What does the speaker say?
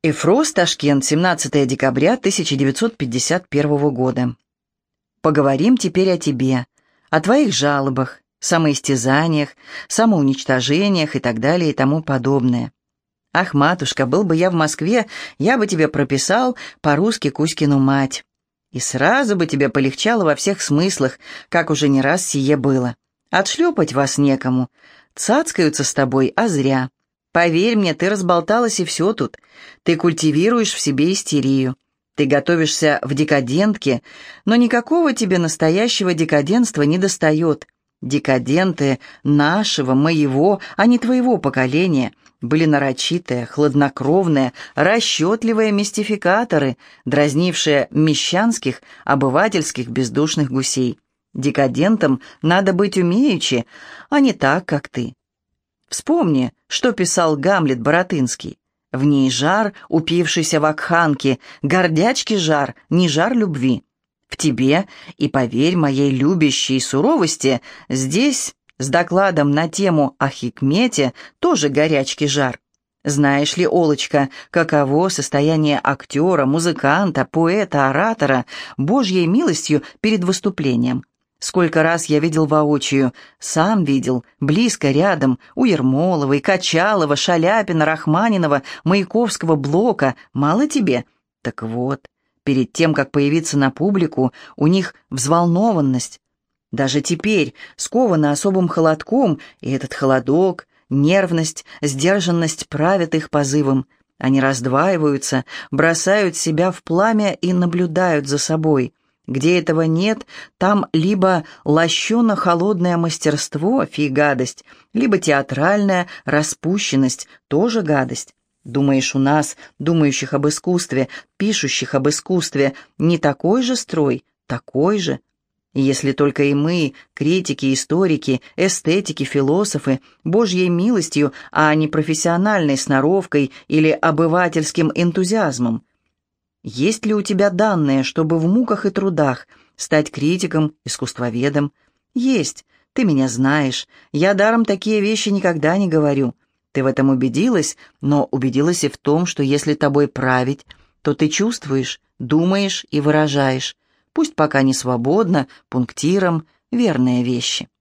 Эфрос, Ташкент, 17 декабря 1951 года. Поговорим теперь о тебе, о твоих жалобах, самоистязаниях, самоуничтожениях и так далее и тому подобное. Ах, матушка, был бы я в Москве, я бы тебе прописал по-русски Кузькину мать. И сразу бы тебе полегчало во всех смыслах, как уже не раз сие было. Отшлепать вас некому. Цацкаются с тобой, а зря. Поверь мне, ты разболталась, и все тут. Ты культивируешь в себе истерию. Ты готовишься в декадентке, но никакого тебе настоящего декаденства не достает. Декаденты нашего, моего, а не твоего поколения были нарочитые, хладнокровные, расчетливые мистификаторы, дразнившие мещанских, обывательских бездушных гусей. Декадентом надо быть умеючи, а не так, как ты. Вспомни, что писал Гамлет Баратынский. В ней жар, упившийся в акханке, гордячки жар, не жар любви. В тебе, и поверь моей любящей суровости, здесь, с докладом на тему о Хикмете, тоже горячки жар. Знаешь ли, Олочка, каково состояние актера, музыканта, поэта, оратора, Божьей милостью перед выступлением? Сколько раз я видел воочию, сам видел, близко рядом, у Ермоловой, Качалова, Шаляпина, Рахманинова, Маяковского, Блока. Мало тебе? Так вот, перед тем, как появиться на публику, у них взволнованность. Даже теперь, скованы особым холодком, и этот холодок, нервность, сдержанность правят их позывом. Они раздваиваются, бросают себя в пламя и наблюдают за собой. Где этого нет, там либо лощено-холодное мастерство, фи гадость, либо театральная распущенность, тоже гадость. Думаешь, у нас, думающих об искусстве, пишущих об искусстве, не такой же строй, такой же? Если только и мы, критики, историки, эстетики, философы, Божьей милостью, а не профессиональной сноровкой или обывательским энтузиазмом. Есть ли у тебя данные, чтобы в муках и трудах стать критиком, искусствоведом? Есть. Ты меня знаешь. Я даром такие вещи никогда не говорю. Ты в этом убедилась, но убедилась и в том, что если тобой править, то ты чувствуешь, думаешь и выражаешь. Пусть пока не свободно, пунктиром, верные вещи.